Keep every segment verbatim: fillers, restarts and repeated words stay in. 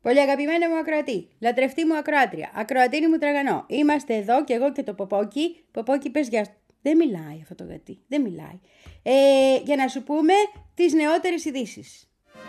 Πολύ αγαπημένη μου ακροατή, λατρευτή μου ακροάτρια, ακροατήρι μου τραγανό. Είμαστε εδώ και εγώ και το Ποπόκι. Ποπόκι, πες για... Δεν μιλάει αυτό το γατί, δεν μιλάει. Ε, για να σου πούμε τις νεότερες ειδήσεις.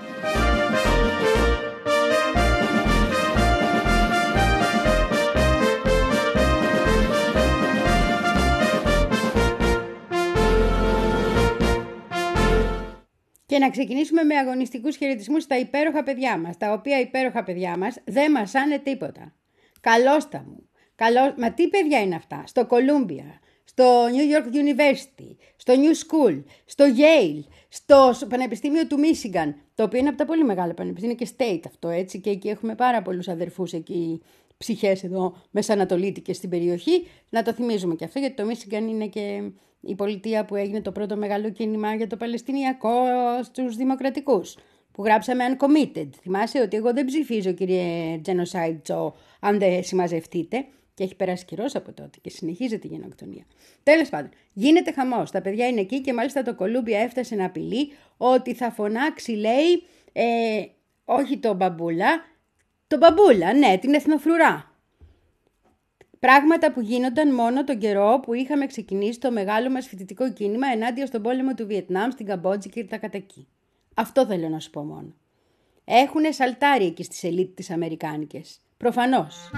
Και να ξεκινήσουμε με αγωνιστικούς χαιρετισμούς στα υπέροχα παιδιά μας, τα οποία υπέροχα παιδιά μας δεν μασάνε τίποτα. Καλώς τα μου. Καλώς... Μα τι παιδιά είναι αυτά? Στο Columbia, στο New York University, στο New School, στο Yale, στο Πανεπιστήμιο του Michigan, το οποίο είναι από τα πολύ μεγάλα πανεπιστήμια, και state αυτό, έτσι, και εκεί έχουμε πάρα πολλούς αδερφούς εκεί, ψυχές εδώ μεσανατολίτικες στην περιοχή. Να το θυμίζουμε και αυτό, γιατί το Michigan είναι και η πολιτεία που έγινε το πρώτο μεγάλο κίνημα για το Παλαιστινιακό στους δημοκρατικούς, που γράψαμε uncommitted. Θυμάσαι ότι εγώ δεν ψηφίζω, κύριε Genocide Joe, αν δεν συμμαζευτείτε, και έχει περάσει καιρός από τότε και συνεχίζεται η γενοκτονία. Τέλος πάντων, γίνεται χαμός. Τα παιδιά είναι εκεί και μάλιστα το Columbia έφτασε να απειλεί ότι θα φωνάξει, λέει, ε, όχι τον μπαμπούλα, τον μπαμπούλα, ναι, την εθνοφρουρά. Πράγματα που γίνονταν μόνο τον καιρό που είχαμε ξεκινήσει το μεγάλο μας φοιτητικό κίνημα ενάντια στον πόλεμο του Βιετνάμ, στην Καμπότζη και τα κατακή. Αυτό θέλω να σου πω μόνο. Έχουνε σαλτάρι εκεί στις ελίτ τις αμερικάνικες. Προφανώς.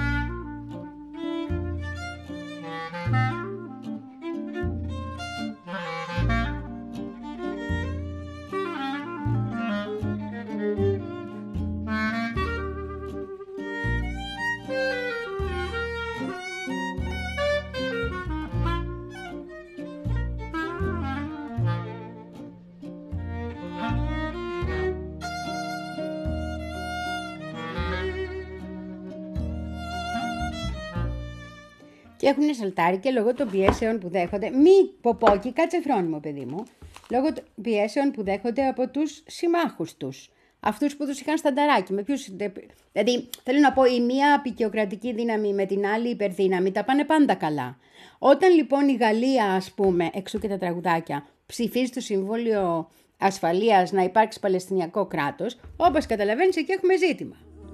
Και έχουν σαλτάρει και λόγω των πιέσεων που δέχονται. Μη Ποπόκι, κάτσε φρόνιμο, παιδί μου. Λόγω των πιέσεων που δέχονται από τους συμμάχους τους. Αυτούς που τους είχαν στανταράκι. Με ποιους... Δηλαδή, θέλω να πω, η μία απεικιοκρατική δύναμη με την άλλη υπερδύναμη τα πάνε πάντα καλά. Όταν λοιπόν η Γαλλία, ας πούμε, εξού και τα τραγουδάκια, ψηφίζει το Συμβούλιο Ασφαλείας να υπάρξει Παλαιστινιακό κράτος, όπως καταλαβαίνεις, εκεί έχουμε ζήτημα.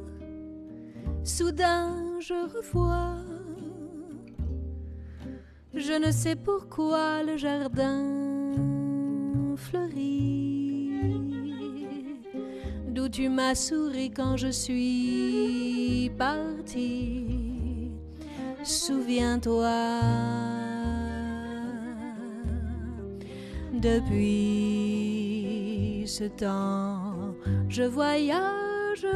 Soudain je revois. Je ne sais pourquoi le jardin fleurit, d'où tu m'as souri quand je suis partie. Souviens-toi, depuis ce temps, je voyage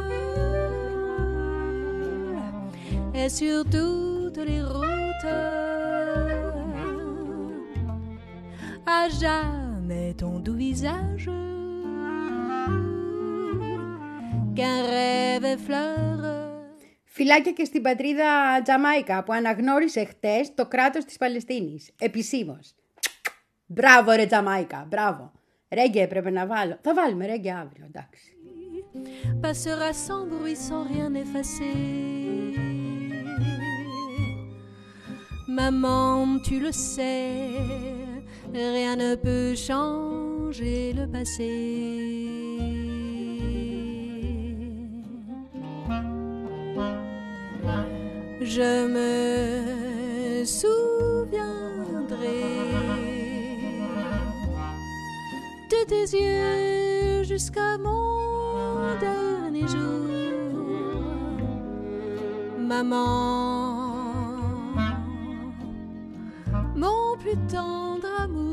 et sur toutes les routes, à jamais ton doux visage, qu'un rêve effleure. Φιλάκια και στην πατρίδα Τζαμάικα που αναγνώρισε χτες το κράτος της Παλαιστίνης. Επισήμως. Μπράβο ρε Τζαμάικα, μπράβο. Ρέγγε έπρεπε να βάλω. Θα βάλουμε ρέγγε αύριο, εντάξει. Passera sans bruit, sans rien effacer. Maman, tu le sais, rien ne peut changer le passé. Je me souviendrai de tes yeux jusqu'à mon dernier jour. Maman, mon plus tendre amour.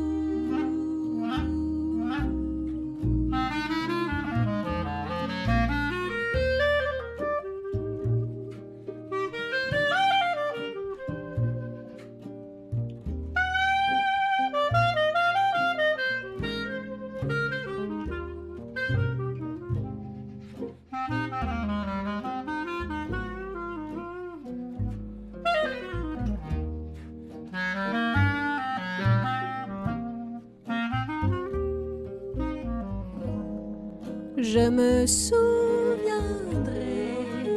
Je me souviendrai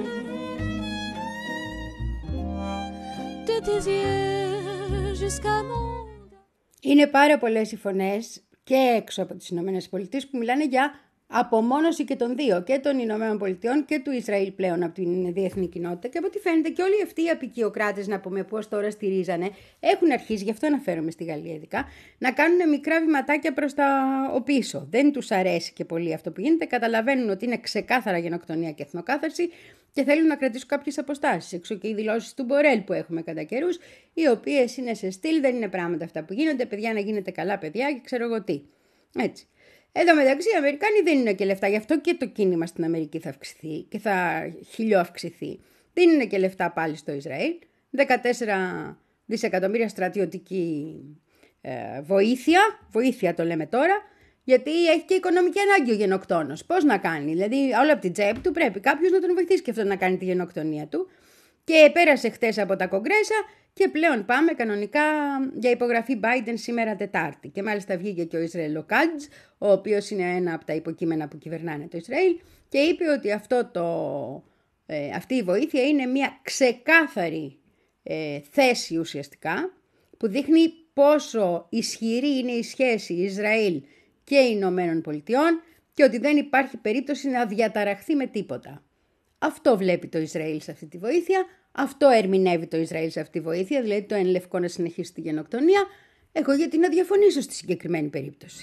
de tes yeux jusqu'à mon... Είναι πάρα πολλές οι φωνές και έξω από τις Ηνωμένες Πολιτείες που μιλάνε για απομόνωση και των δύο, και των Ηνωμένων Πολιτειών και του Ισραήλ πλέον από την διεθνή κοινότητα. Και από ό,τι φαίνεται και όλοι αυτοί οι απικιοκράτες, να πούμε πώς τώρα στηρίζανε, έχουν αρχίσει, γι' αυτό αναφέρομαι στη Γαλλία ειδικά, να κάνουν μικρά βηματάκια προς τα πίσω. Δεν τους αρέσει και πολύ αυτό που γίνεται. Καταλαβαίνουν ότι είναι ξεκάθαρα γενοκτονία και εθνοκάθαρση και θέλουν να κρατήσουν κάποιες αποστάσεις. Έξω και οι δηλώσεις του Μπορέλ που έχουμε κατά καιρούς, οι οποίες είναι σε στυλ, δεν είναι πράγματα αυτά που γίνονται. Παιδιά, να γίνετε καλά παιδιά και ξέρω εγώ τι. Έτσι. Εδώ μεταξύ οι Αμερικάνοι δίνουν και λεφτά, γι' αυτό και το κίνημα στην Αμερική θα αυξηθεί και θα χιλιοαυξηθεί. Δίνουν και λεφτά πάλι στο Ισραήλ, δεκατέσσερα δισεκατομμύρια στρατιωτική ε, βοήθεια, βοήθεια το λέμε τώρα, γιατί έχει και οικονομική ανάγκη ο γενοκτόνος. Πώς να κάνει, δηλαδή όλα από την τσέπη του πρέπει κάποιος να τον βοηθήσει και αυτό να κάνει τη γενοκτονία του. Και πέρασε χτες από τα κογκρέσα και πλέον πάμε κανονικά για υπογραφή Biden σήμερα Τετάρτη. Και μάλιστα βγήκε και ο Ισραηλο Κάτζ, ο οποίος είναι ένα από τα υποκείμενα που κυβερνάνε το Ισραήλ, και είπε ότι αυτό το, ε, αυτή η βοήθεια είναι μια ξεκάθαρη ε, θέση ουσιαστικά, που δείχνει πόσο ισχυρή είναι η σχέση Ισραήλ και Ηνωμένων Πολιτειών και ότι δεν υπάρχει περίπτωση να διαταραχθεί με τίποτα. Αυτό βλέπει το Ισραήλ σε αυτή τη βοήθεια, αυτό ερμηνεύει το Ισραήλ σε αυτή τη βοήθεια, δηλαδή το εν λευκό να συνεχίσει τη γενοκτονία. Εγώ γιατί να διαφωνήσω στη συγκεκριμένη περίπτωση.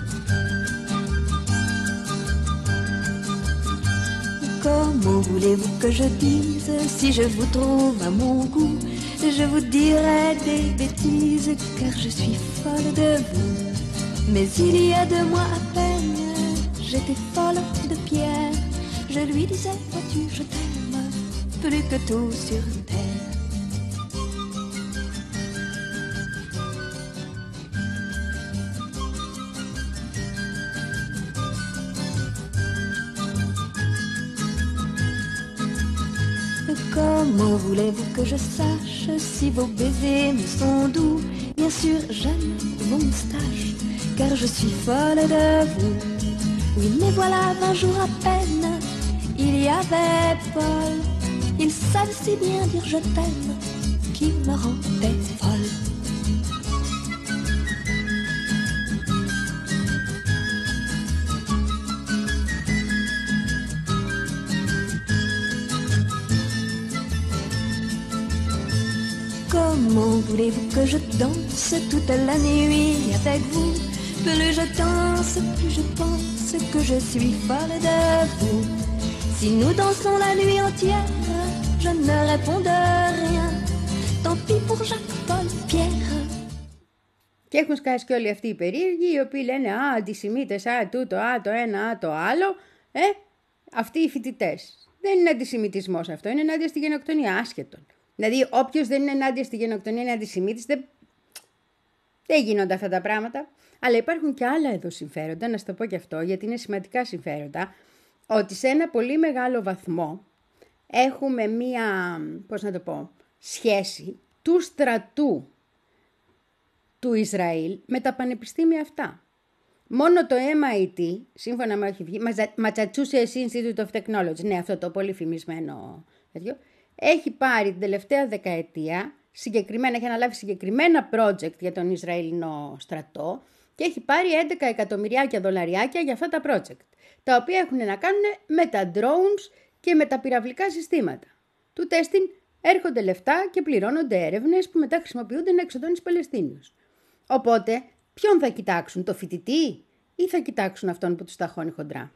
Comment voulez-vous que je dise si je vous trouve à mon goût? Je vous dirai des bêtises car je suis folle de vous. Mais il y a deux mois à peine, j'étais folle de Pierre. Je lui disais, vois-tu, je t'aime plus que tout sur terre. Comment voulez-vous que je sache si vos baisers me sont doux? Bien sûr, j'aime vos moustaches, car je suis folle de vous. Oui, mais voilà, vingt jours à peine, il y avait Paul. Il savait si bien dire je t'aime, qu'il me rendait folle. Comment voulez-vous que je danse toute la nuit avec vous? Plus je danse, plus je pense que je suis folle de vous. Si nous dansons la nuit entière, je ne réponds de rien. Tant pis pour Jacques, Paul, Pierre. Και έχουν σκάσει και όλοι αυτοί οι περίεργοι, οι οποίοι λένε «Α, αντισημίτες, α, τούτο, α, το ένα, α, το άλλο». Ε, αυτοί οι φοιτητές. Δεν είναι αντισημιτισμός αυτό, είναι ενάντια στη γενοκτονία, άσχετον. Δηλαδή, όποιος δεν είναι ενάντια στη γενοκτονία είναι αντισημίτης, δεν... δεν γίνονται αυτά τα πράγματα. Αλλά υπάρχουν και άλλα εδώ συμφέροντα, να σου το πω και αυτό, γιατί είναι σημαντικά συμφέροντα, ότι σε ένα πολύ μεγάλο βαθμό έχουμε μία, πώς να το πω, σχέση του στρατού του Ισραήλ με τα πανεπιστήμια αυτά. Μόνο το εμ άι τι, σύμφωνα με ό,τι βγει, Massachusetts Institute of Technology, ναι, αυτό το πολύ φημισμένο τέτοιο, έχει πάρει την τελευταία δεκαετία, συγκεκριμένα, έχει αναλάβει συγκεκριμένα project για τον Ισραηλινό στρατό και έχει πάρει έντεκα εκατομμυριάκια δολαριάκια για αυτά τα project, τα οποία έχουν να κάνουν με τα drones και με τα πυραυλικά συστήματα. Του τέστην έρχονται λεφτά και πληρώνονται έρευνες που μετά χρησιμοποιούνται να εξοδώνεις Παλαιστίνιους. Οπότε, ποιον θα κοιτάξουν, το φοιτητή ή θα κοιτάξουν αυτόν που τους ταχώνει χοντρά?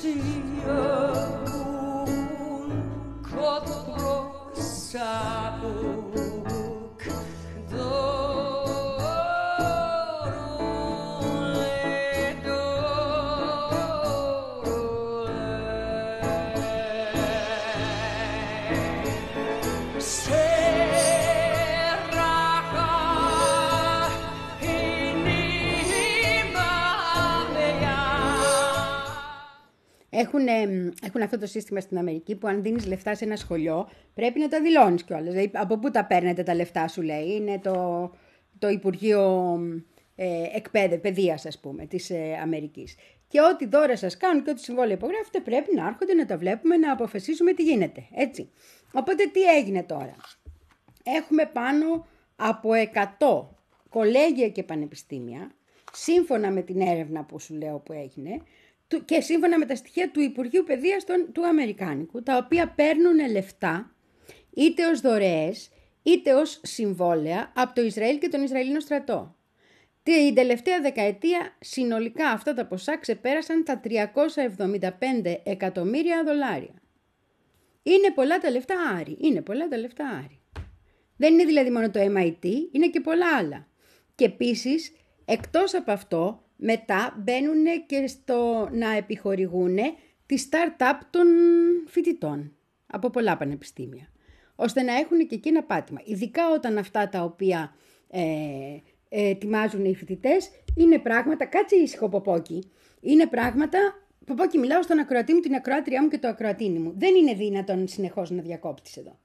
Έχουν, έχουν αυτό το σύστημα στην Αμερική που αν δίνεις λεφτά σε ένα σχολείο πρέπει να τα δηλώνεις κιόλας. Δηλαδή, από πού τα παίρνετε τα λεφτά σου, λέει. Είναι το, το Υπουργείο ε, Εκπαίδε, Παιδείας, ας πούμε, της ε, Αμερικής. Και ό,τι δώρα σας κάνουν και ό,τι συμβόλαια υπογράφετε πρέπει να έρχονται να τα βλέπουμε, να αποφασίσουμε τι γίνεται. Έτσι. Οπότε τι έγινε τώρα. Έχουμε πάνω από εκατό κολέγια και πανεπιστήμια, σύμφωνα με την έρευνα που σου λέω που έγινε, και σύμφωνα με τα στοιχεία του Υπουργείου Παιδείας του Αμερικάνικου, τα οποία παίρνουν λεφτά είτε ως δωρεές είτε ως συμβόλαια από το Ισραήλ και τον Ισραηλινό στρατό. Την τελευταία δεκαετία συνολικά αυτά τα ποσά ξεπέρασαν τα τριακόσια εβδομήντα πέντε εκατομμύρια δολάρια. Είναι πολλά τα λεφτά, Άρη. Είναι πολλά τα λεφτά, Άρη. Δεν είναι δηλαδή μόνο το εμ άι τι, είναι και πολλά άλλα. Και επίσης, εκτός από αυτό, μετά μπαίνουν και στο να επιχορηγούν τη start-up των φοιτητών από πολλά πανεπιστήμια, ώστε να έχουν και εκεί ένα πάτημα. Ειδικά όταν αυτά τα οποία ε, ε, ετοιμάζουν οι φοιτητές είναι πράγματα, κάτσε ήσυχο Ποπόκι, είναι πράγματα, Ποπόκι μιλάω στον ακροατή μου, την ακροάτριά μου και το ακροατίνι μου. Δεν είναι δυνατόν συνεχώς να διακόπτεις εδώ.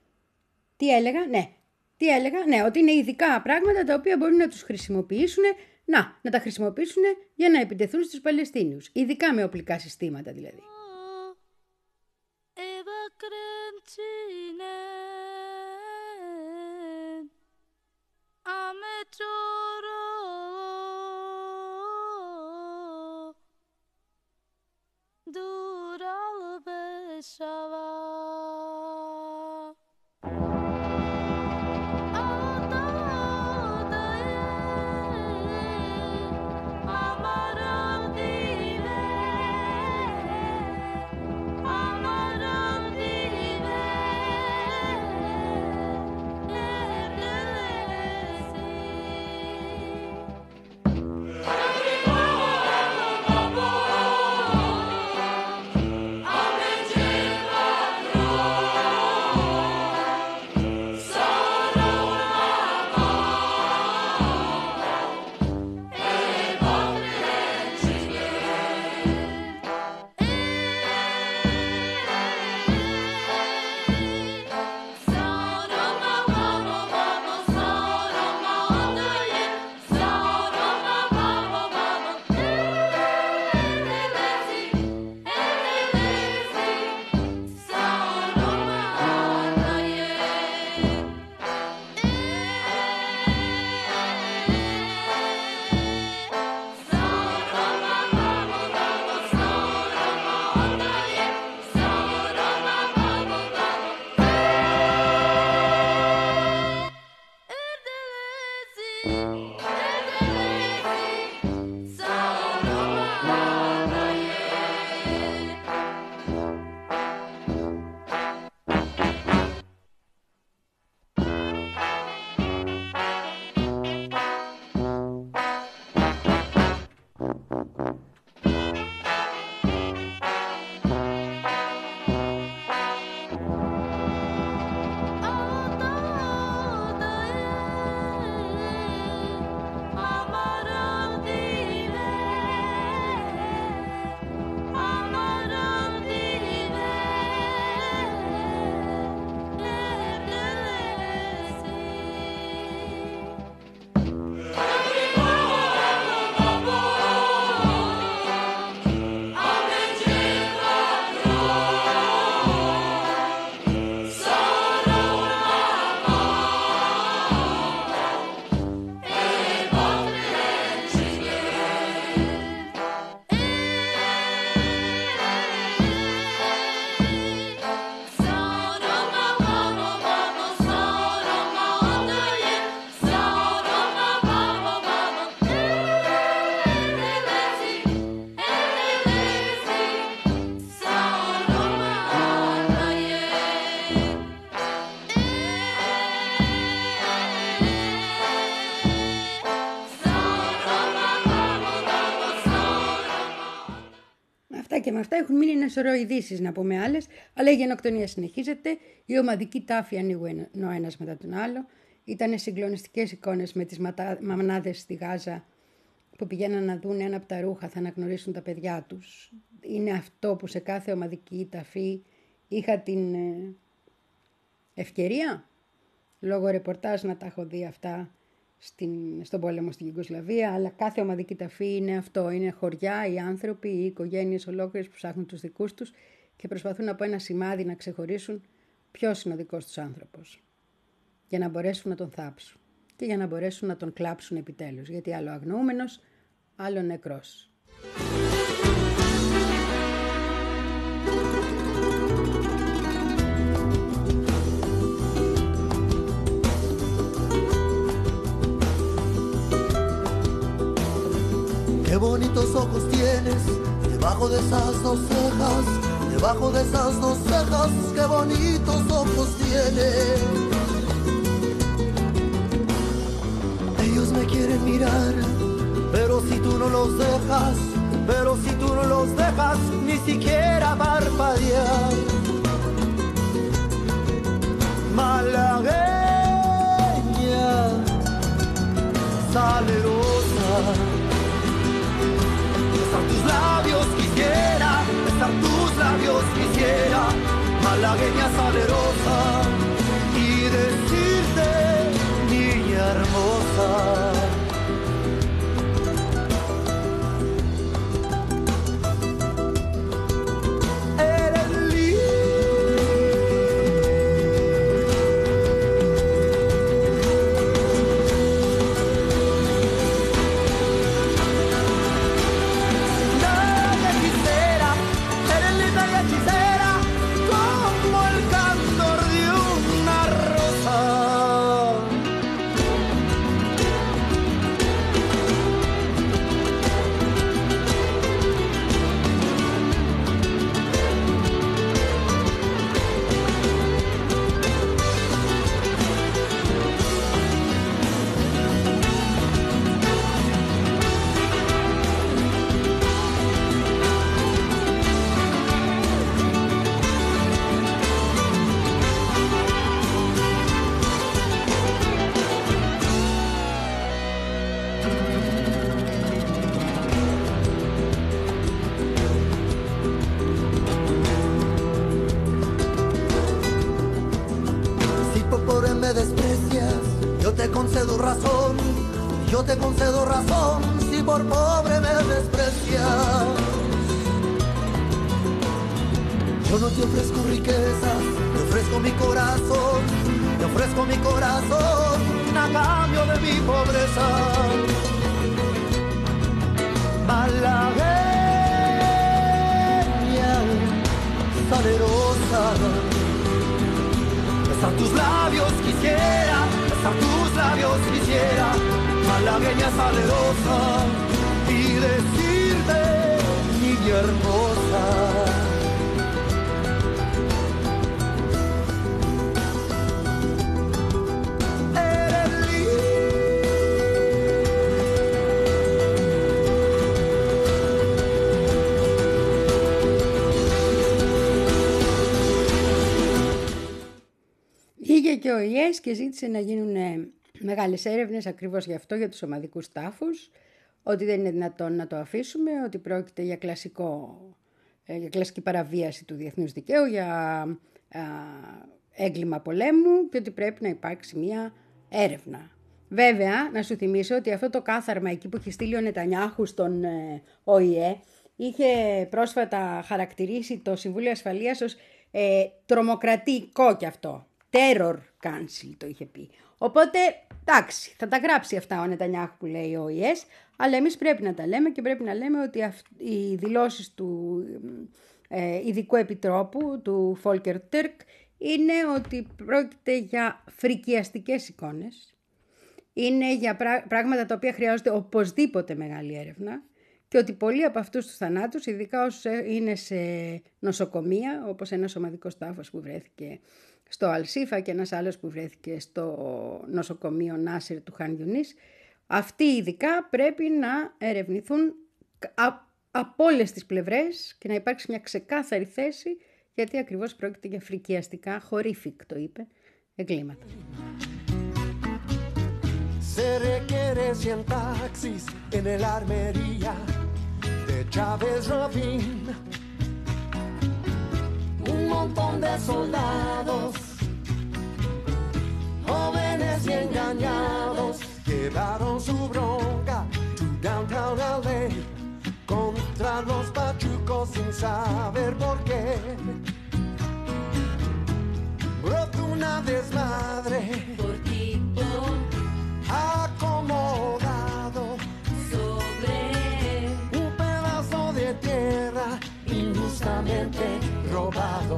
Τι έλεγα, ναι, τι έλεγα, ναι, ότι είναι ειδικά πράγματα τα οποία μπορούν να τους χρησιμοποιήσουν, να, να τα χρησιμοποιήσουν για να επιτεθούν στους Παλαιστίνιους, ειδικά με οπλικά συστήματα δηλαδή. αυτά και με αυτά έχουν μείνει ένα σωρό ειδήσεις, να πούμε άλλες, αλλά η γενοκτονία συνεχίζεται, οι ομαδικοί τάφοι ανοίγουν ο ένας μετά τον άλλο. Ήταν συγκλονιστικές εικόνες με τις μαμνάδες στη Γάζα που πηγαίναν να δουν ένα από τα ρούχα, θα αναγνωρίσουν τα παιδιά τους. Είναι αυτό που σε κάθε ομαδική ταφή είχα την ευκαιρία, λόγω ρεπορτάζ, να τα έχω δει αυτά στην, στον πόλεμο στην Ιουγκοσλαβία, αλλά κάθε ομαδική ταφή είναι αυτό, είναι χωριά, οι άνθρωποι, οι οικογένειες ολόκληρες που ψάχνουν τους δικούς τους και προσπαθούν από ένα σημάδι να ξεχωρίσουν ποιος είναι ο δικός τους άνθρωπος, για να μπορέσουν να τον θάψουν και για να μπορέσουν να τον κλάψουν επιτέλους, γιατί άλλο αγνοούμενος, άλλο νεκρός. Qué bonitos ojos tienes, debajo de esas dos cejas, debajo de esas dos cejas, qué bonitos ojos tienes. Ellos me quieren mirar, pero si tú no los dejas, pero si tú no los dejas, ni siquiera parpadear. Malagueña, salerosa, besar tus labios quisiera, besar tus labios quisiera, malagueña salerosa, y decirte, niña hermosa. Concedo razón, yo te concedo razón, si por pobre me desprecias. Yo no te ofrezco riquezas, te ofrezco mi corazón, te ofrezco mi corazón a cambio de mi pobreza. Malagueña, salerosa, besar tus labios quisiera, besar tus labios quisiera, malagueña salerosa, y decirte, niña hermosa. Πήγε και ο ΙΕΣ και ζήτησε να γίνουν μεγάλες έρευνες ακριβώς γι' αυτό, για τους ομαδικούς τάφους, ότι δεν είναι δυνατόν να το αφήσουμε, ότι πρόκειται για, κλασικό, για κλασική παραβίαση του διεθνούς δικαίου, για α, έγκλημα πολέμου και ότι πρέπει να υπάρξει μια έρευνα. Βέβαια, να σου θυμίσω ότι αυτό το κάθαρμα εκεί που είχε στείλει ο Νετανιάχου στον ε, ΟΗΕ είχε πρόσφατα χαρακτηρίσει το Συμβούλιο Ασφαλείας ως ε, τρομοκρατικό κι αυτό. Terror Council το είχε πει. Οπότε, εντάξει, θα τα γράψει αυτά ο Νετανιάχου που λέει ο ΙΕΣ, αλλά εμείς πρέπει να τα λέμε και πρέπει να λέμε ότι αυ- οι δηλώσεις του ε, ειδικού επιτρόπου, του Volker Turk, είναι ότι πρόκειται για φρικιαστικές εικόνες, είναι για πρά- πράγματα τα οποία χρειάζονται οπωσδήποτε μεγάλη έρευνα και ότι πολλοί από αυτούς τους θανάτους, ειδικά όσους είναι σε νοσοκομεία, όπως ένας ομαδικός τάφος που βρέθηκε στο Αλσίφα και ένας άλλος που βρέθηκε στο νοσοκομείο Νάσερ του Χαν Ιουνίς, αυτοί ειδικά πρέπει να ερευνηθούν από όλες τις πλευρές και να υπάρξει μια ξεκάθαρη θέση, γιατί ακριβώς πρόκειται για φρικιαστικά, horrific το είπε, εγκλήματα. Se requiere cien taxis en el armería de Chávez Ravin. Un montón de soldados, jóvenes y engañados, llevaron su bronca to downtown L A contra los pachucos sin saber por qué. Brotó una desmadre por tipo acomodado sobre un pedazo de tierra injustamente robado.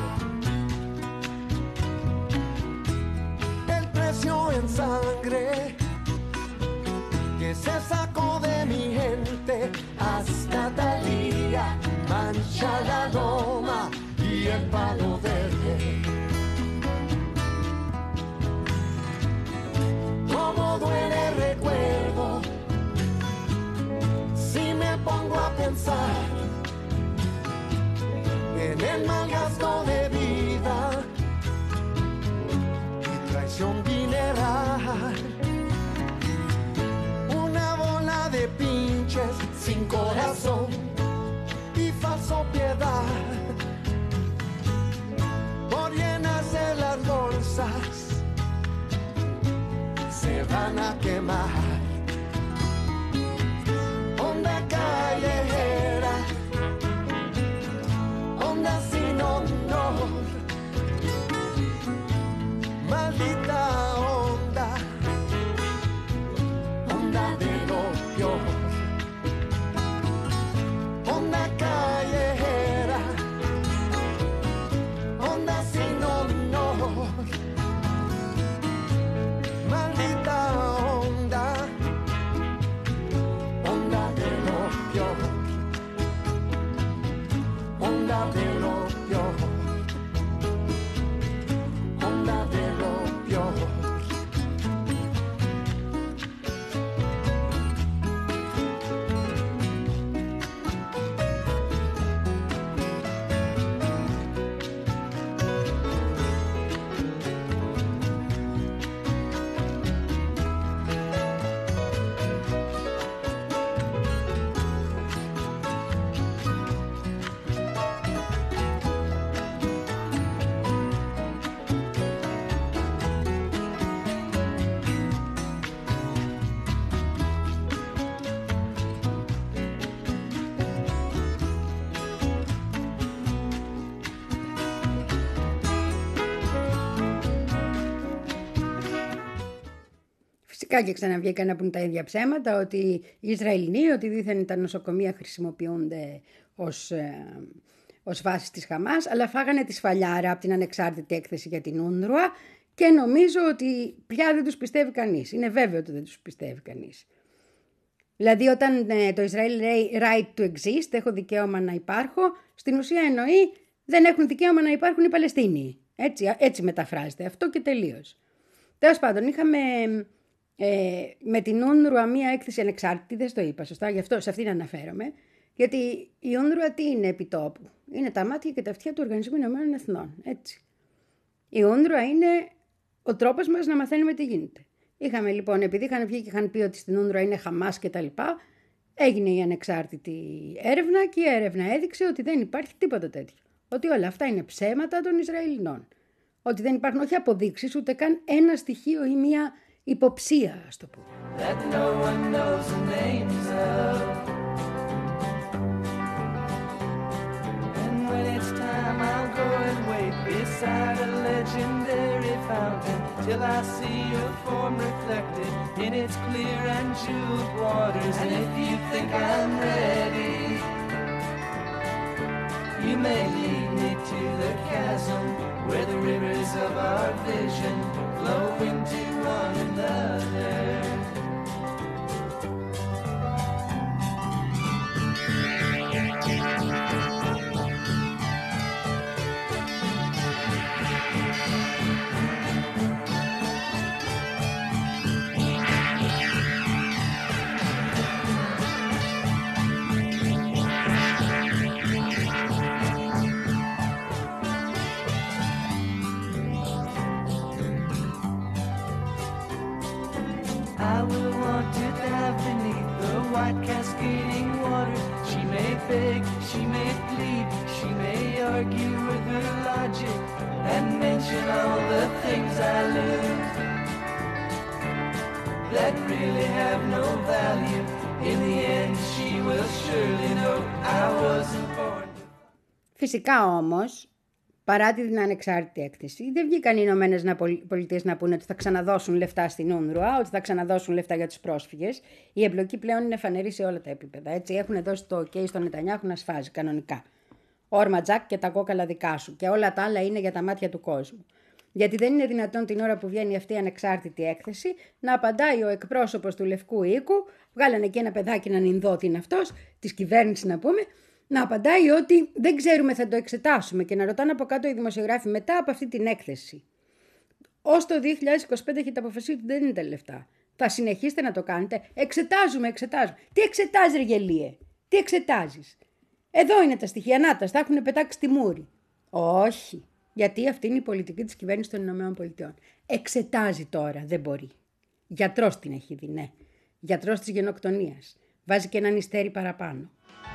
El precio en sangre que se sacó de mi gente hasta Talía mancha la loma y el palo verde. Cómo duele el recuerdo si me pongo a pensar en el mal gasto de vida y traición dineral. Una bola de pinches sin corazón y falso piedad por llenarse las bolsas se van a quemar. Onda callejera, onda sin honor, maldita onda, onda de lo peor. Onda callejera, onda sin honor, maldita onda, onda de lo peor, onda de lo peor, onda de lo peor. Φυσικά και ξαναβγήκαν να πούν τα ίδια ψέματα, ότι οι Ισραηλινοί, ότι δήθεν τα νοσοκομεία χρησιμοποιούνται ως, ε, ως βάση της Χαμάς, αλλά φάγανε τη σφαλιάρα από την ανεξάρτητη έκθεση για την Ούνρουα και νομίζω ότι πια δεν τους πιστεύει κανείς. Είναι βέβαιο ότι δεν τους πιστεύει κανείς. Δηλαδή όταν ε, το Ισραήλ λέει right to exist, έχω δικαίωμα να υπάρχω, στην ουσία εννοεί δεν έχουν δικαίωμα να υπάρχουν οι Παλαιστίνοι. Έτσι, έτσι μεταφράζεται αυτό και τελείως. Τέλος πάντων, είχαμε ε, με την Ούνρουα μία έκθεση ανεξάρτητη, δεν το είπα σωστά, γι' αυτό σε αυτήν αναφέρομαι, γιατί η Ούνρουα τι είναι επιτόπου? Είναι τα μάτια και τα αυτιά του Οργανισμού Ηνωμένων Εθνών, έτσι. Η Ούνρουα είναι ο τρόπος μας να μαθαίνουμε τι γίνεται. Είχαμε λοιπόν, επειδή είχαν βγει και είχαν πει ότι στην Ούνρουα είναι Χαμάς και τα λοιπά, έγινε η ανεξάρτητη έρευνα και η έρευνα έδειξε ότι δεν υπάρχει τίποτα τέτοιο. Ότι όλα αυτά είναι ψέματα των Ισραηλινών. Ότι δεν υπάρχουν όχι αποδείξεις, ούτε καν ένα στοιχείο ή μία υποψία, ας το πούμε. That no one knows the names of. And when it's time I'll go and wait beside a legendary fountain till I see your form reflected in its clear and jeweled waters. And if you think I'm ready, you may lead me to the chasm where the rivers of our vision flow into one another. argue with her logic and mention all the things I lose that really have no value. In the end she will surely know I wasn't born. Φυσικά όμως, παρά την ανεξάρτητη έκθεση, δεν βγήκαν οι Ηνωμένες Πολιτείες να πούνε ότι θα ξαναδώσουν λεφτά στην Ούνρουα, ότι θα ξαναδώσουν λεφτά για τους πρόσφυγες. Η εμπλοκή πλέον είναι φανερή σε όλα τα επίπεδα. Έτσι, έχουν δώσει το OK στον Νετανιάχου να σφάζει κανονικά. Όρμα Τζακ και τα κόκαλα δικά σου. Και όλα τα άλλα είναι για τα μάτια του κόσμου. Γιατί δεν είναι δυνατόν την ώρα που βγαίνει αυτή η ανεξάρτητη έκθεση να απαντάει ο εκπρόσωπος του Λευκού Οίκου, βγάλανε εκεί ένα παιδάκι να νυνδώ ότι είναι αυτός, της κυβέρνησης να πούμε, να απαντάει ότι δεν ξέρουμε, θα το εξετάσουμε, και να ρωτάνε από κάτω οι δημοσιογράφοι μετά από αυτή την έκθεση. Ως το δύο χιλιάδες είκοσι πέντε έχετε αποφασίσει ότι δεν είναι τα λεφτά. Θα συνεχίσετε να το κάνετε. Εξετάζουμε, εξετάζουμε. Τι εξετάζει, ρε γελίε? Τι εξετάζεις? Εδώ είναι τα στοιχεία, να τα, τα έχουν πετάξει στη μούρη. Όχι. Γιατί αυτή είναι η πολιτική της κυβέρνησης των Ηνωμένων Πολιτειών. Εξετάζει τώρα, δεν μπορεί. Γιατρός την έχει δει, ναι. Γιατρός της γενοκτονίας. Βάζει και έναν ιστέρι παραπάνω.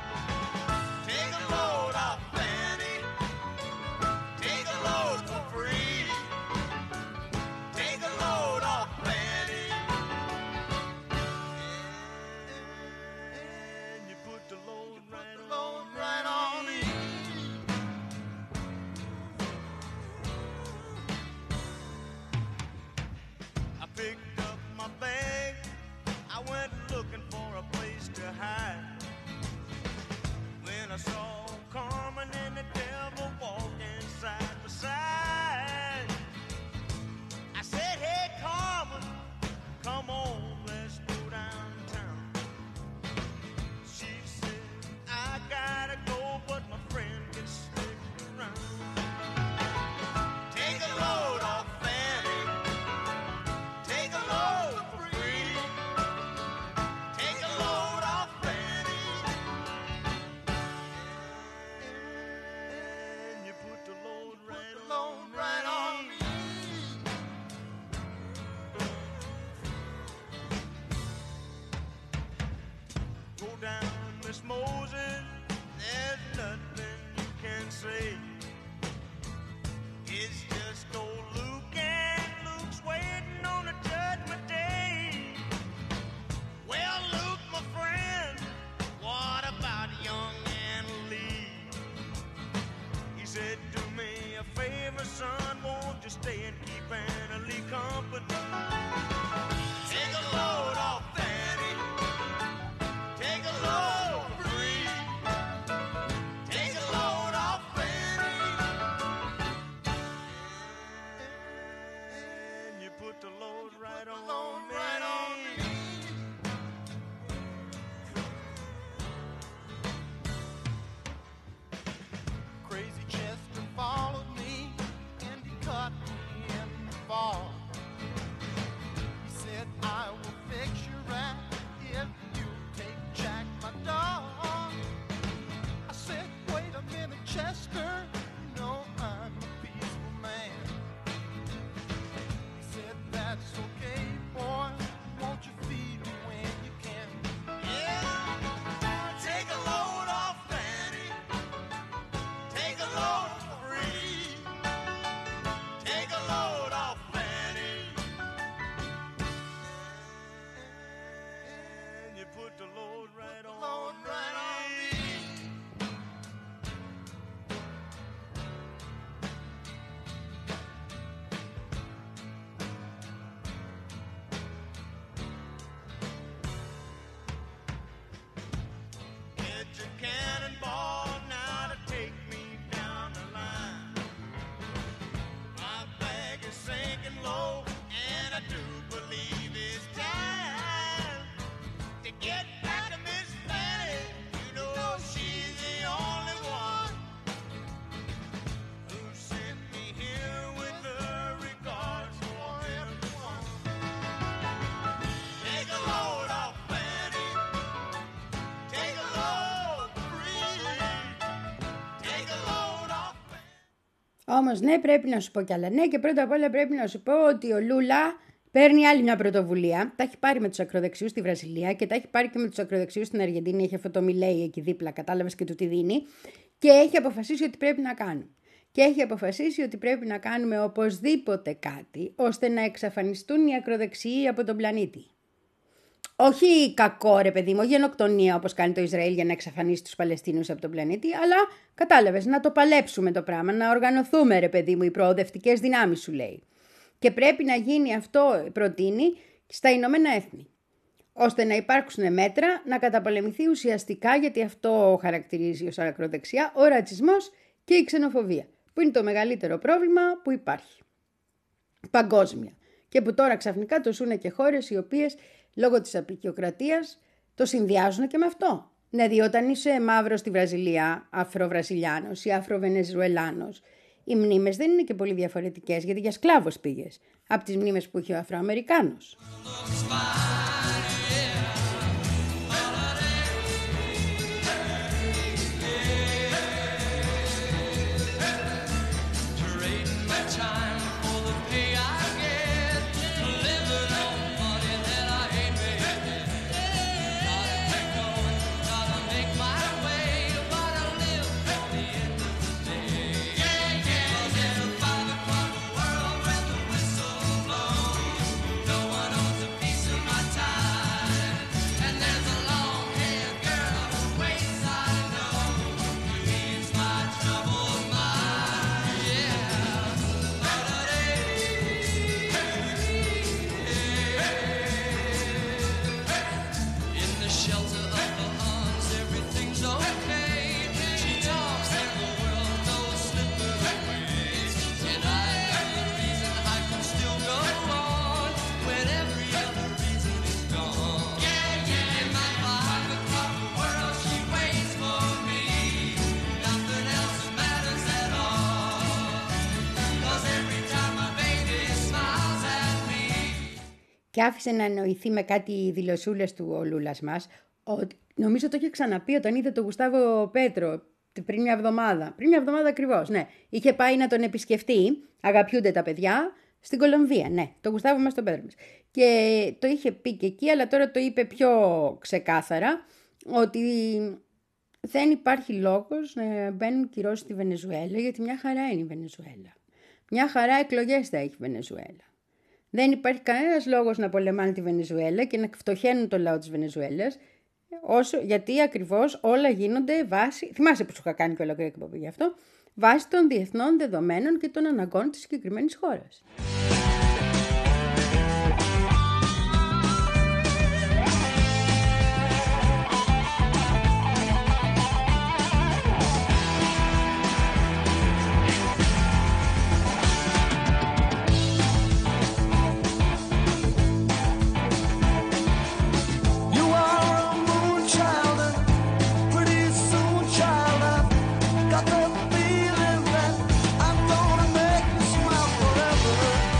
Όμως ναι, πρέπει να σου πω κι άλλα ναι, και πρώτα απ' όλα πρέπει να σου πω ότι ο Λούλα παίρνει άλλη μια πρωτοβουλία. Τα έχει πάρει με τους ακροδεξιούς στη Βραζιλία και τα έχει πάρει και με τους ακροδεξιούς στην Αργεντινή. Έχει αυτό το Μιλέι εκεί δίπλα, κατάλαβες και του τι δίνει. Και έχει αποφασίσει ότι πρέπει να κάνουμε. Και έχει αποφασίσει ότι πρέπει να κάνουμε οπωσδήποτε κάτι, ώστε να εξαφανιστούν οι ακροδεξιοί από τον πλανήτη. Όχι κακό ρε παιδί μου, γενοκτονία όπως κάνει το Ισραήλ για να εξαφανίσει τους Παλαιστίνους από τον πλανήτη, αλλά κατάλαβες, να το παλέψουμε το πράγμα, να οργανωθούμε ρε παιδί μου, οι προοδευτικές δυνάμεις σου λέει. Και πρέπει να γίνει αυτό, προτείνει, στα Ηνωμένα Έθνη, ώστε να υπάρξουν μέτρα να καταπολεμηθεί ουσιαστικά, γιατί αυτό χαρακτηρίζει ως ακροδεξιά, ο ρατσισμός και η ξενοφοβία, που είναι το μεγαλύτερο πρόβλημα που υπάρχει παγκόσμια και που τώρα ξαφνικά το ζουν και χώρες οι οποίες λόγω της απεικιοκρατίας το συνδυάζουν και με αυτό. Δηλαδή όταν είσαι μαύρος στη Βραζιλία, Αφροβραζιλιάνος ή Αφροβενεζουελάνος, οι μνήμες δεν είναι και πολύ διαφορετικές, γιατί για σκλάβος πήγες από τις μνήμες που είχε ο Αφροαμερικάνος. Και άφησε να εννοηθεί με κάτι δηλωσούλες του ο Λούλας μας, ότι νομίζω το είχε ξαναπεί όταν είδε τον Γουστάβο Πέτρο πριν μια εβδομάδα. Πριν μια εβδομάδα ακριβώς, ναι. Είχε πάει να τον επισκεφτεί, αγαπιούνται τα παιδιά, στην Κολομβία, ναι. Τον Γουστάβο μας τον Πέτρο μας. Και το είχε πει και εκεί, αλλά τώρα το είπε πιο ξεκάθαρα, ότι δεν υπάρχει λόγος να μπαίνουν κυρώσεις στη Βενεζουέλα, γιατί μια χαρά είναι η Βενεζουέλα. Μια χαρά εκλογές θα έχει η Βενεζουέλα. Δεν υπάρχει κανένας λόγος να πολεμάνε τη Βενεζουέλα και να φτωχαίνουν το λαό της Βενεζουέλας, όσο, γιατί ακριβώς όλα γίνονται βάσει, θυμάσαι που σου είχα κάνει και ολόκληρη εκπομπή γι' αυτό, βάσει των διεθνών δεδομένων και των αναγκών της συγκεκριμένης χώρας. Got the feeling that I'm gonna make you smile forever.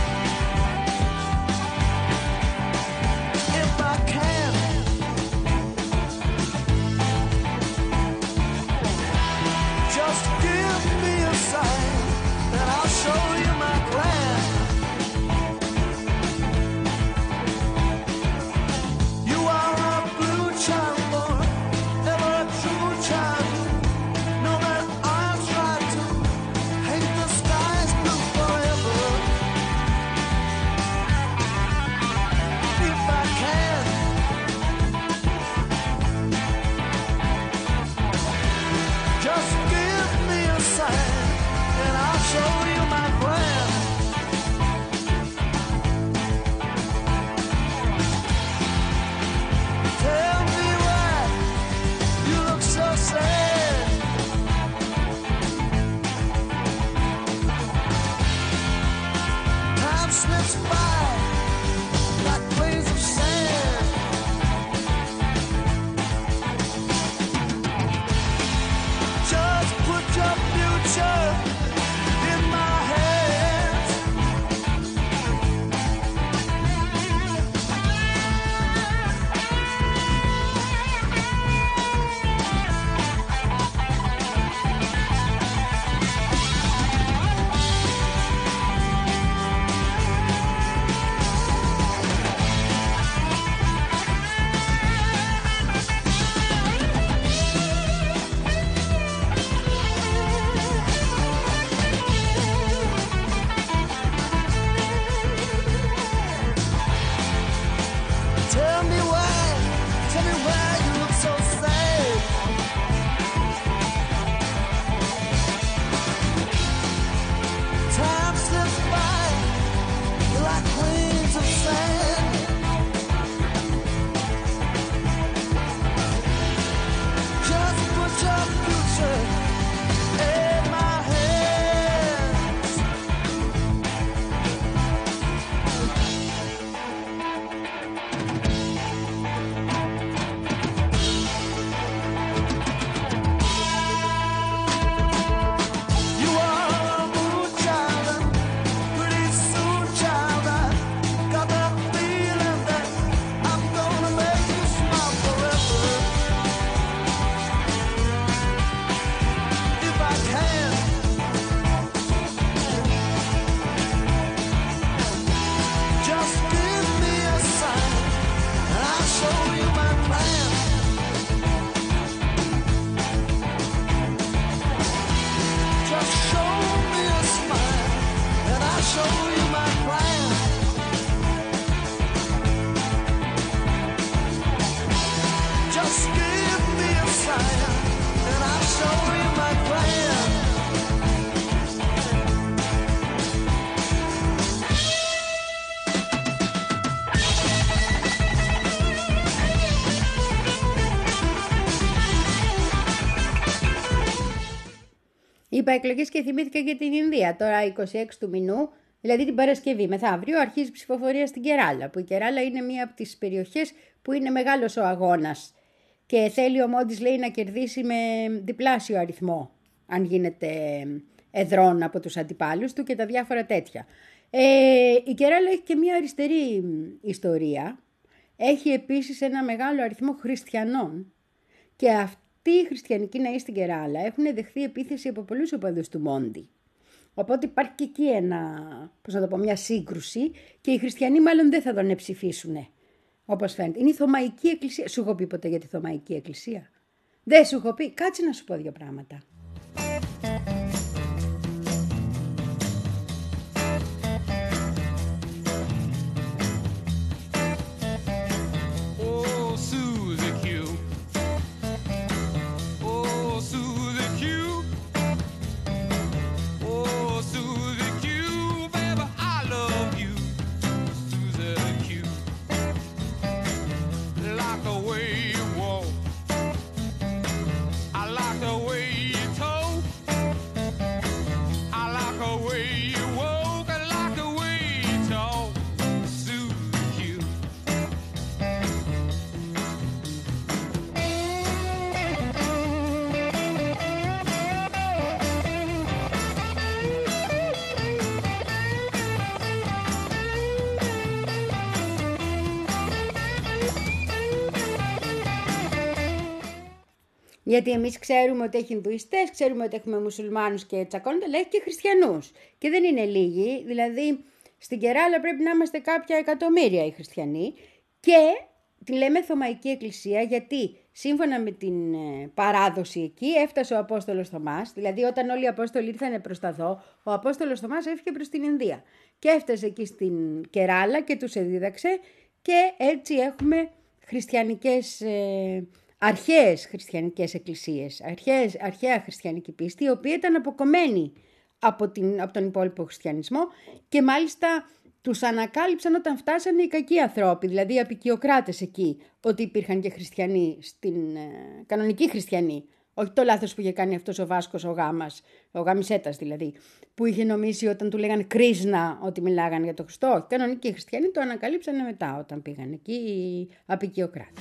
show me a smile, and I'll show you my plan. Just give me a sign, and I'll show you my plan. Είπα εκλογές και θυμήθηκα και την Ινδία. Τώρα είκοσι έξι του μηνού, δηλαδή την Παρασκευή μεθαύριο, αρχίζει ψηφοφορία στην Κεράλα. Που η Κεράλα είναι μία από τις περιοχές που είναι μεγάλος ο αγώνας. Και θέλει ο Μόντις, λέει, να κερδίσει με διπλάσιο αριθμό, αν γίνεται εδρών από τους αντιπάλους του και τα διάφορα τέτοια. Ε, η Κεράλα έχει και μία αριστερή ιστορία. Έχει επίσης ένα μεγάλο αριθμό χριστιανών. Και αυτή οι χριστιανικοί ναοί στην Κεράλα έχουν δεχθεί επίθεση από πολλούς οπαδούς του Μόντι. Οπότε υπάρχει και εκεί ένα, πώς να το πω, μια σύγκρουση και οι χριστιανοί μάλλον δεν θα τον ψηφίσουν. Όπως φαίνεται. Είναι η Θωμαϊκή Εκκλησία. Σου έχω πει ποτέ για τη Θωμαϊκή Εκκλησία? Δεν σου έχω πει? Κάτσε να σου πω δύο πράγματα. Γιατί εμείς ξέρουμε ότι έχει Ινδουιστές, ξέρουμε ότι έχουμε μουσουλμάνους και τσακώνονται, αλλά έχει και χριστιανούς. Και δεν είναι λίγοι, δηλαδή στην Κεράλα πρέπει να είμαστε κάποια εκατομμύρια οι χριστιανοί. Και τη λέμε Θωμαϊκή Εκκλησία γιατί σύμφωνα με την παράδοση εκεί έφτασε ο Απόστολος Θωμάς, δηλαδή όταν όλοι οι Απόστολοι ήρθαν προς τα δω, ο Απόστολος Θωμάς έφυγε προς την Ινδία. Και έφτασε εκεί στην Κεράλα και τους εδίδαξε και έτσι έχουμε χριστιανικές... Ε, αρχαίες χριστιανικές εκκλησίες, αρχαίες, αρχαία χριστιανική πίστη, η οποία ήταν αποκομμένη από, την, από τον υπόλοιπο χριστιανισμό και μάλιστα τους ανακάλυψαν όταν φτάσανε οι κακοί ανθρώποι, δηλαδή οι απικιοκράτες εκεί, ότι υπήρχαν και χριστιανοί, στην, ε, κανονικοί χριστιανοί. Όχι το λάθος που είχε κάνει αυτός ο Βάσκος ο Γάμας, ο Γαμισέτας δηλαδή, που είχε νομίσει όταν του λέγανε Κρίσνα ότι μιλάγανε για τον Χριστό. Όχι, κανονικοί χριστιανοί το ανακαλύψανε μετά όταν πήγαν εκεί οι απικιοκράτες.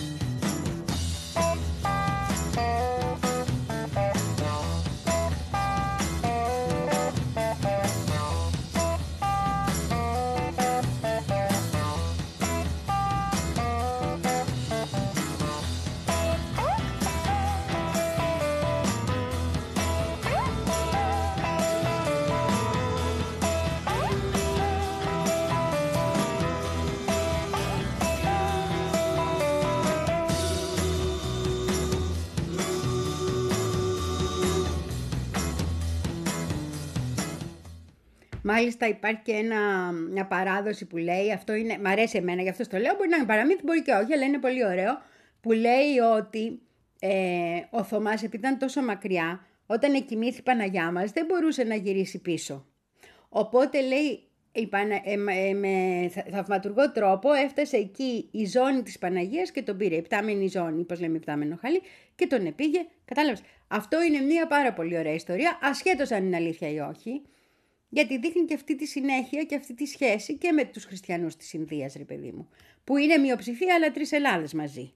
Μάλιστα υπάρχει και ένα, μια παράδοση που λέει, αυτό είναι, μ' αρέσει εμένα, γι' αυτό το λέω, μπορεί να είναι παραμύθι, μπορεί και όχι, αλλά είναι πολύ ωραίο, που λέει ότι ε, ο Θωμάς επειδή ήταν τόσο μακριά, όταν εκοιμήθη η Παναγιά μας δεν μπορούσε να γυρίσει πίσω. Οπότε λέει, ε, ε, με θαυματουργό τρόπο έφτασε εκεί η ζώνη της Παναγίας και τον πήρε, η επτάμενη ζώνη, πώς λέμε επτάμενο χαλί, και τον επήγε, κατάλαβες. Αυτό είναι μια πάρα πολύ ωραία ιστορία, ασχέτως αν είναι αλήθεια ή όχι. Γιατί δείχνει και αυτή τη συνέχεια και αυτή τη σχέση και με τους χριστιανούς της Ινδίας, ρε παιδί μου. Που είναι μειοψηφία, αλλά τρεις Ελλάδες μαζί.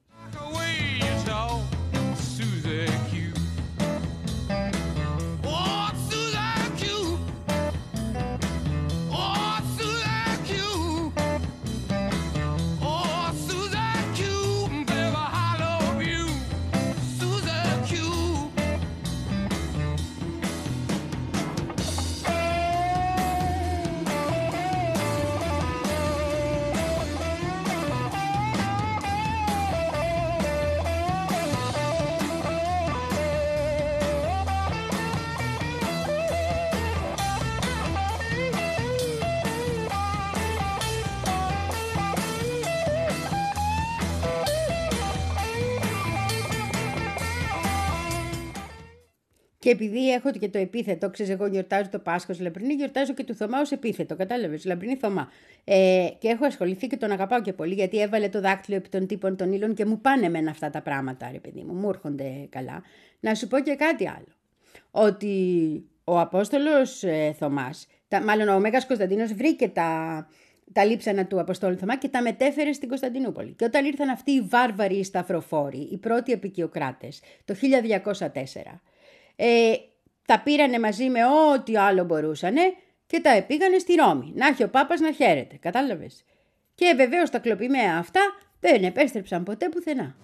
Και επειδή έχω και το επίθετο, ξέρεις, εγώ γιορτάζω το Πάσχα ως Λαμπρινή, γιορτάζω και του Θωμά ως επίθετο, κατάλαβες, Λαμπρινή Θωμά. Ε, και έχω ασχοληθεί και τον αγαπάω και πολύ, γιατί έβαλε το δάκτυλο επί των τύπων των ύλων και μου πάνε μεν αυτά τα πράγματα, ρε παιδί μου, μου έρχονται καλά. Να σου πω και κάτι άλλο, ότι ο Απόστολος ε, Θωμάς, τα, μάλλον ο Μέγας Κωνσταντίνος βρήκε τα... τα λείψανα του Αποστόλου Θωμά και τα μετέφερε στην Κωνσταντινούπολη. Και όταν ήρθαν αυτοί οι βάρβαροι σταυροφόροι, οι πρώτοι επικιοκράτες, το χίλια διακόσια τέσσερα, ε, τα πήρανε μαζί με ό,τι άλλο μπορούσανε και τα επήγανε στη Ρώμη. Να έχει ο Πάπας να χαίρεται, κατάλαβες. Και βεβαίως τα κλοπημαία αυτά δεν επέστρεψαν ποτέ πουθενά.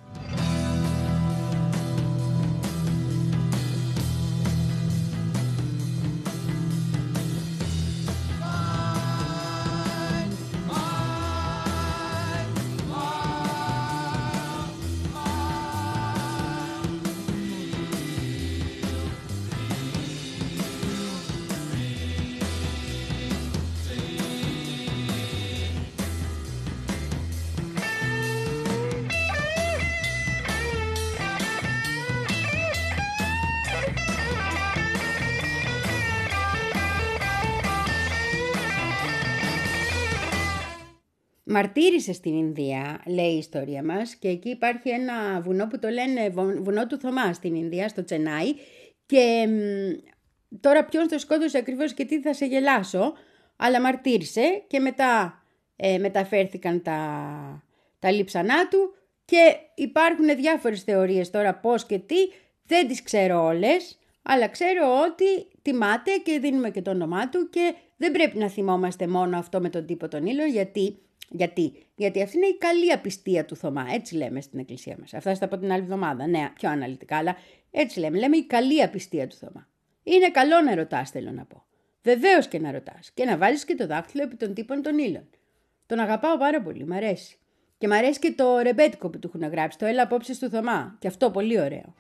Μαρτύρησε στην Ινδία, λέει η ιστορία μας, και εκεί υπάρχει ένα βουνό που το λένε βουνό του Θωμά στην Ινδία, στο Τσενάι, και μ, τώρα ποιον το σκότωσε ακριβώς και τι θα σε γελάσω, αλλά μαρτύρησε και μετά ε, μεταφέρθηκαν τα, τα λείψανά του και υπάρχουν διάφορες θεωρίες τώρα πώς και τι, δεν τις ξέρω όλες, αλλά ξέρω ότι τιμάται και δίνουμε και το όνομά του και δεν πρέπει να θυμόμαστε μόνο αυτό με τον τύπο των ύλων, γιατί... Γιατί? Γιατί αυτή είναι η καλή απιστία του Θωμά, έτσι λέμε στην εκκλησία μας. Αυτά θα τα πω την άλλη εβδομάδα, ναι, πιο αναλυτικά, αλλά έτσι λέμε, λέμε η καλή απιστία του Θωμά. Είναι καλό να ρωτάς, θέλω να πω. Βεβαίως και να ρωτάς και να βάλεις και το δάχτυλο επί των τύπων των ύλων. Τον αγαπάω πάρα πολύ, μ' αρέσει. Και μ' αρέσει και το ρεμπέτικο που του έχουν γράψει, το έλα απόψε του Θωμά, και αυτό πολύ ωραίο.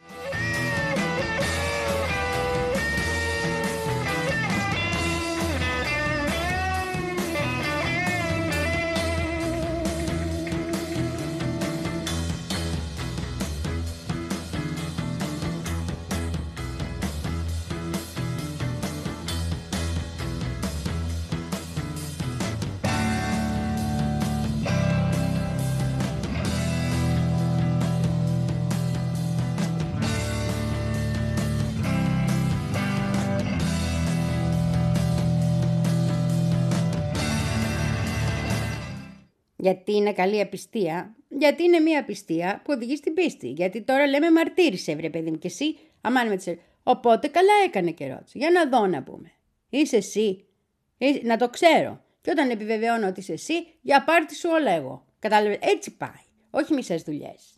Γιατί είναι καλή απιστία? Γιατί είναι μια απιστία που οδηγεί στην πίστη. Γιατί τώρα λέμε μαρτύρησε, βρε παιδί μου, και εσύ, αμάν με τις... Οπότε καλά έκανε και ρώτησε. Για να δω, να πούμε. Είσαι εσύ. Είσαι... Να το ξέρω. Και όταν επιβεβαιώνω ότι είσαι εσύ, για πάρτι σου όλα εγώ. Κατάλαβε, έτσι πάει. Όχι μισές δουλειές.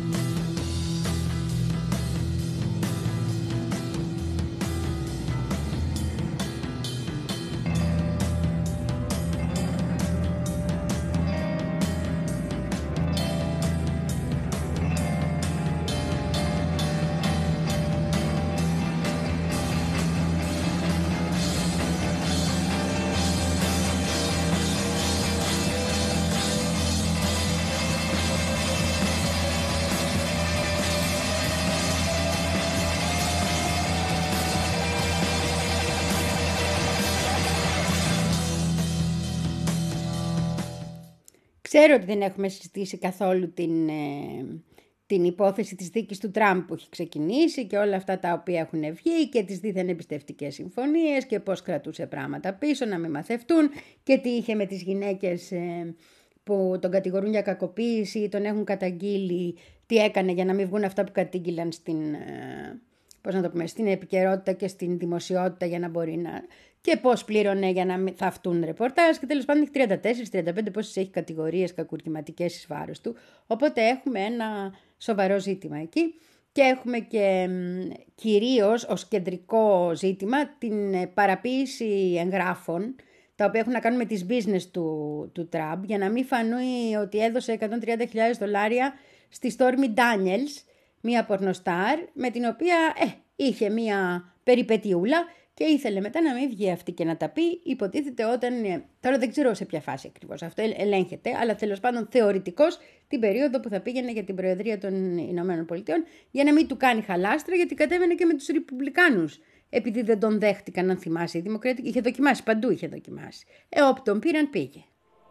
Ξέρω ότι δεν έχουμε συζητήσει καθόλου την, ε, την υπόθεση της δίκης του Τραμπ που έχει ξεκινήσει και όλα αυτά τα οποία έχουν βγει και τις δίθεν εμπιστευτικές συμφωνίες και πώς κρατούσε πράγματα πίσω να μην μαθευτούν και τι είχε με τις γυναίκες ε, που τον κατηγορούν για κακοποίηση ή τον έχουν καταγγείλει, τι έκανε για να μην βγουν αυτά που κατήγγυλαν στην, ε, πώς να το πούμε, στην επικαιρότητα και στην δημοσιότητα για να μπορεί να... Και πώς πλήρωνε για να μην θαυτούν ρεπορτάζ και τέλος πάντων έχει τριάντα τέσσερα τριάντα πέντε πόσες έχει κατηγορίες κακουργηματικές εις βάρος του. Οπότε έχουμε ένα σοβαρό ζήτημα εκεί και έχουμε και κυρίως ως κεντρικό ζήτημα την παραποίηση εγγράφων τα οποία έχουν να κάνουν με τις business του, του Τραμπ για να μην φανούει ότι έδωσε εκατόν τριάντα χιλιάδες δολάρια στη Stormy Daniels, μία πορνοστάρ με την οποία ε, είχε μία περιπετιούλα Και ήθελε μετά να μην βγει αυτή και να τα πει, υποτίθεται όταν. Τώρα δεν ξέρω σε ποια φάση ακριβώς αυτό ελέγχεται, αλλά τέλος πάντων θεωρητικώς την περίοδο που θα πήγαινε για την Προεδρία των Ηνωμένων Πολιτειών, για να μην του κάνει χαλάστρα, γιατί κατέβαινε και με τους Ρεπουμπλικάνους. Επειδή δεν τον δέχτηκαν, αν θυμάσαι, η Δημοκρατική. Είχε δοκιμάσει, παντού είχε δοκιμάσει. Ε, όπου τον πήραν, πήγε.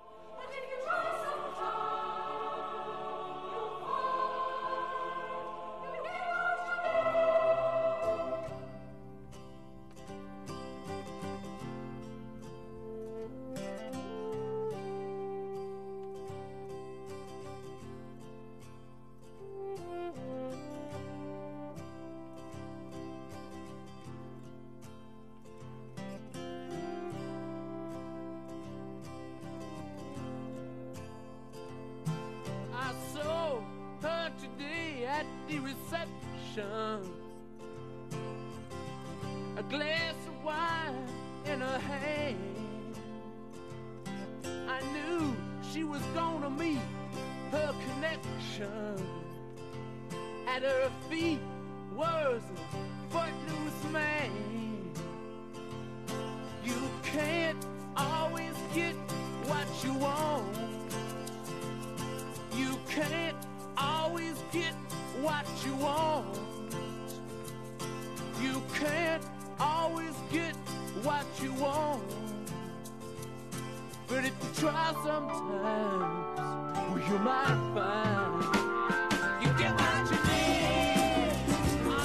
The reception, a glass of wine in her hand. I knew she was gonna meet her connection. At her feet was a footloose man. You can't always get what you want. You can't always get what you want. You can't always get what you want. But if you try sometimes, well, you might find you get what you need. Oh,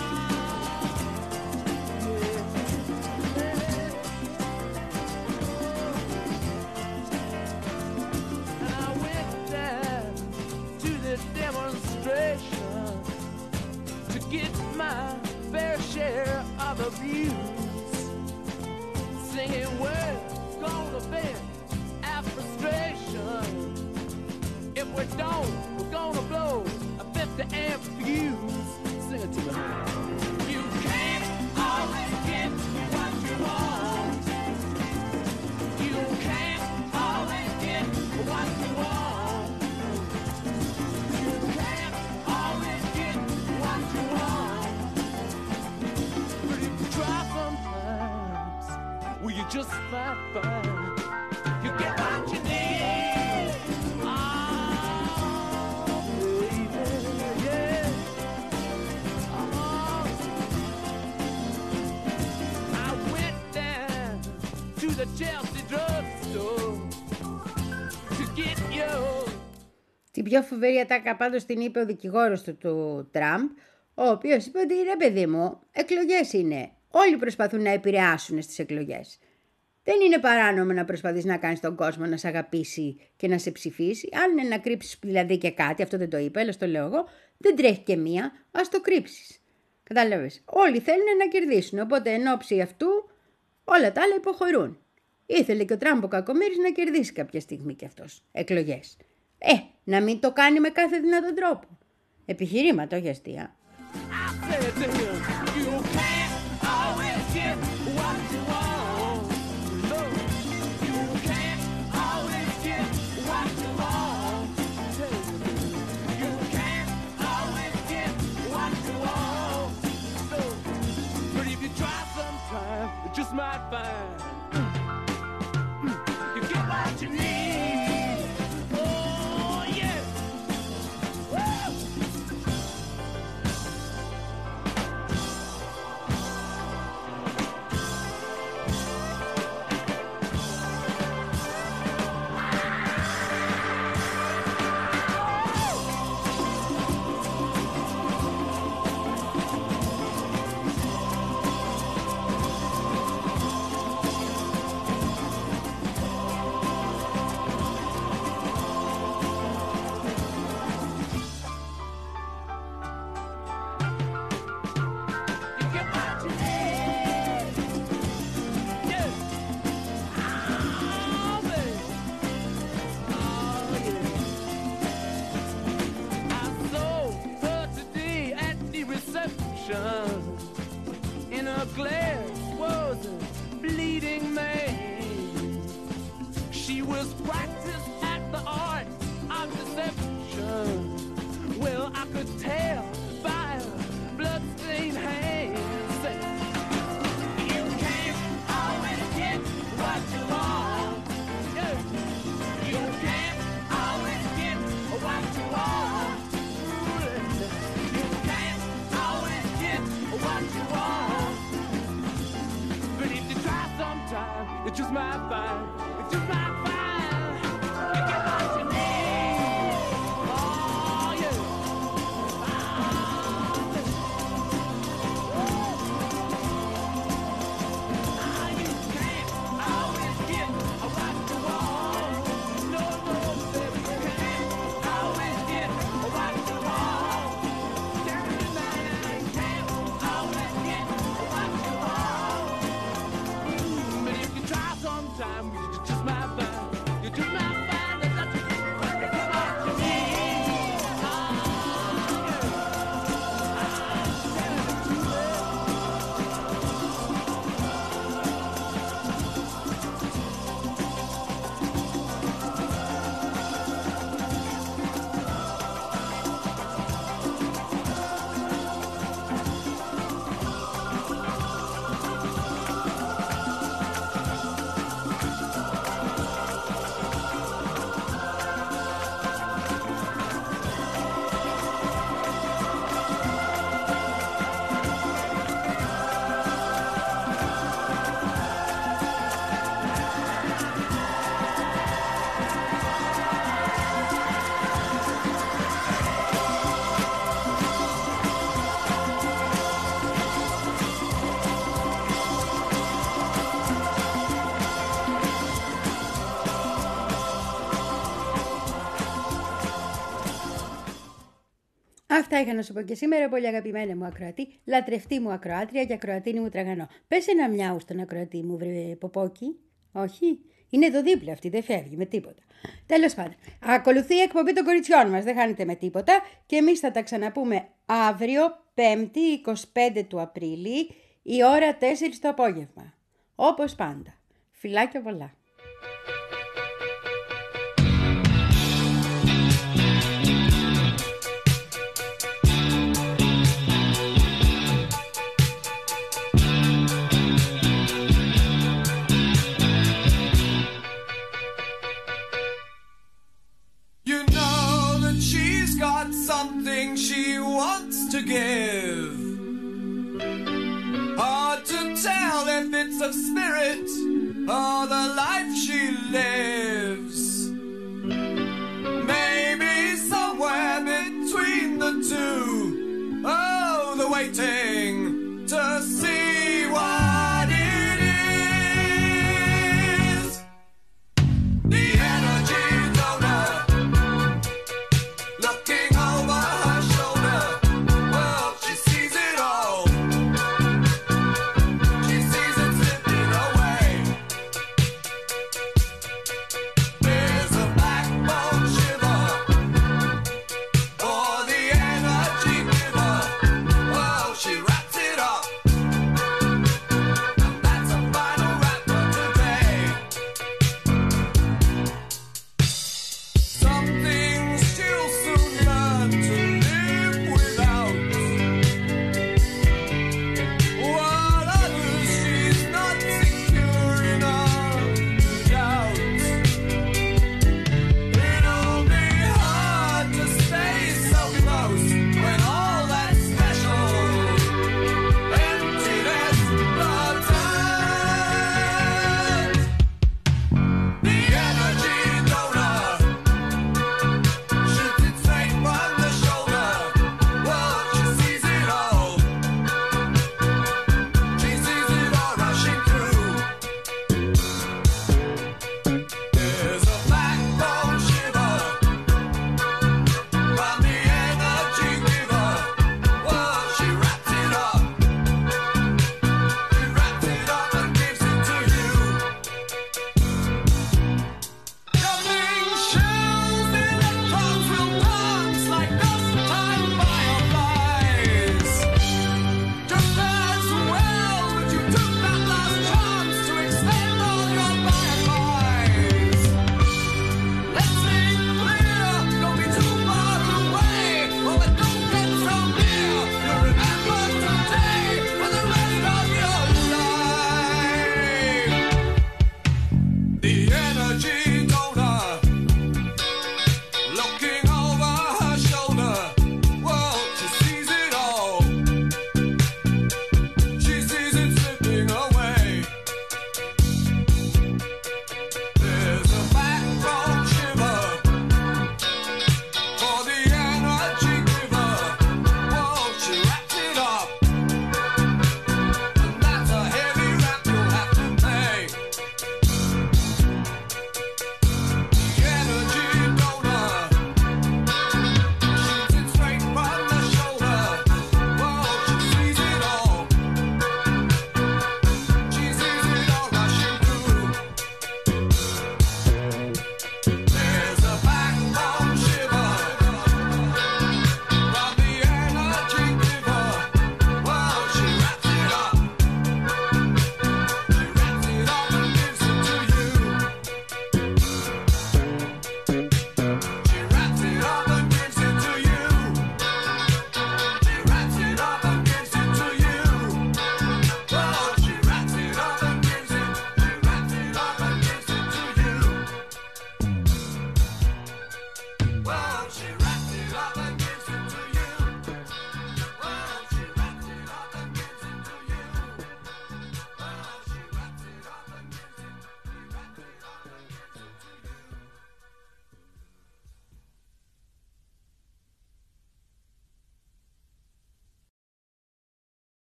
yeah. And I went down to the demonstration to get my fair share of abuse, singing words gonna vent our frustration. If we don't, we're gonna blow a fifty amp fuse. Sing it to me. You can't always get what you want. You can't always get what you want. You can't always get what you want. But if you try sometimes, well, you just might find you get what you need. Oh, baby, yeah. Oh. I went down to the Chelsea drugstore to get you. Την πιο φοβερή ατάκα πάντως την είπε ο δικηγόρος του, του Τραμπ, ο οποίος είπε ότι ρε παιδί μου, εκλογές είναι. Όλοι προσπαθούν να επηρεάσουν στις εκλογές. Δεν είναι παράνομο να προσπαθείς να κάνεις τον κόσμο να σε αγαπήσει και να σε ψηφίσει. Αν είναι να κρύψεις δηλαδή και κάτι, αυτό δεν το είπε, αλλά το λέω εγώ, δεν τρέχει και μία, ας το κρύψεις. Κατάλαβες. Όλοι θέλουν να κερδίσουν, οπότε εν ώψη αυτού όλα τα άλλα υποχωρούν. Ήθελε και ο Τραμπ ο κακομοίρης να κερδίσει κάποια στιγμή κι αυτός εκλογές. Ε, να μην το κάνει με κάθε δυνατόν τρόπο. Επιχειρήματα, όχι αστεία. Just might find you get what you need. Oh yeah. Woo! In a glass was a bleeding man. She was practiced at the art of deception. Well, I could tell by her bloodstained hands. You can't fine. It's just my fine. It's just my fine. You get what you need. Oh, yeah. Ah, you can't always get what you want. No, no, baby, you can't always get what you want. Can't always get what you want. But if you try sometime, you're just my fine. You're just my fine. That's what you get what you need. Oh, yeah. Αυτά είχα να σου πω και σήμερα, πολύ αγαπημένα μου ακροατή, λατρευτή μου ακροάτρια και ακροατίνη μου τραγανό. Πες ένα μιάου στον ακροατή μου, βρε Ποπόκι. Όχι. Είναι εδώ δίπλα αυτή, δεν φεύγει με τίποτα. Τέλος πάντων, ακολουθεί η εκπομπή των κοριτσιών μας, δεν χάνετε με τίποτα. Και εμείς θα τα ξαναπούμε αύριο, Πέμπτη, εικοστή πέμπτη του Απρίλη, η ώρα τέσσερις το απόγευμα. Όπως πάντα. Φιλάκια πολλά. You know that she's got something she wants to give. Hard to tell if it's of spirit or the life she lives. Maybe somewhere between the two. Oh, the waiting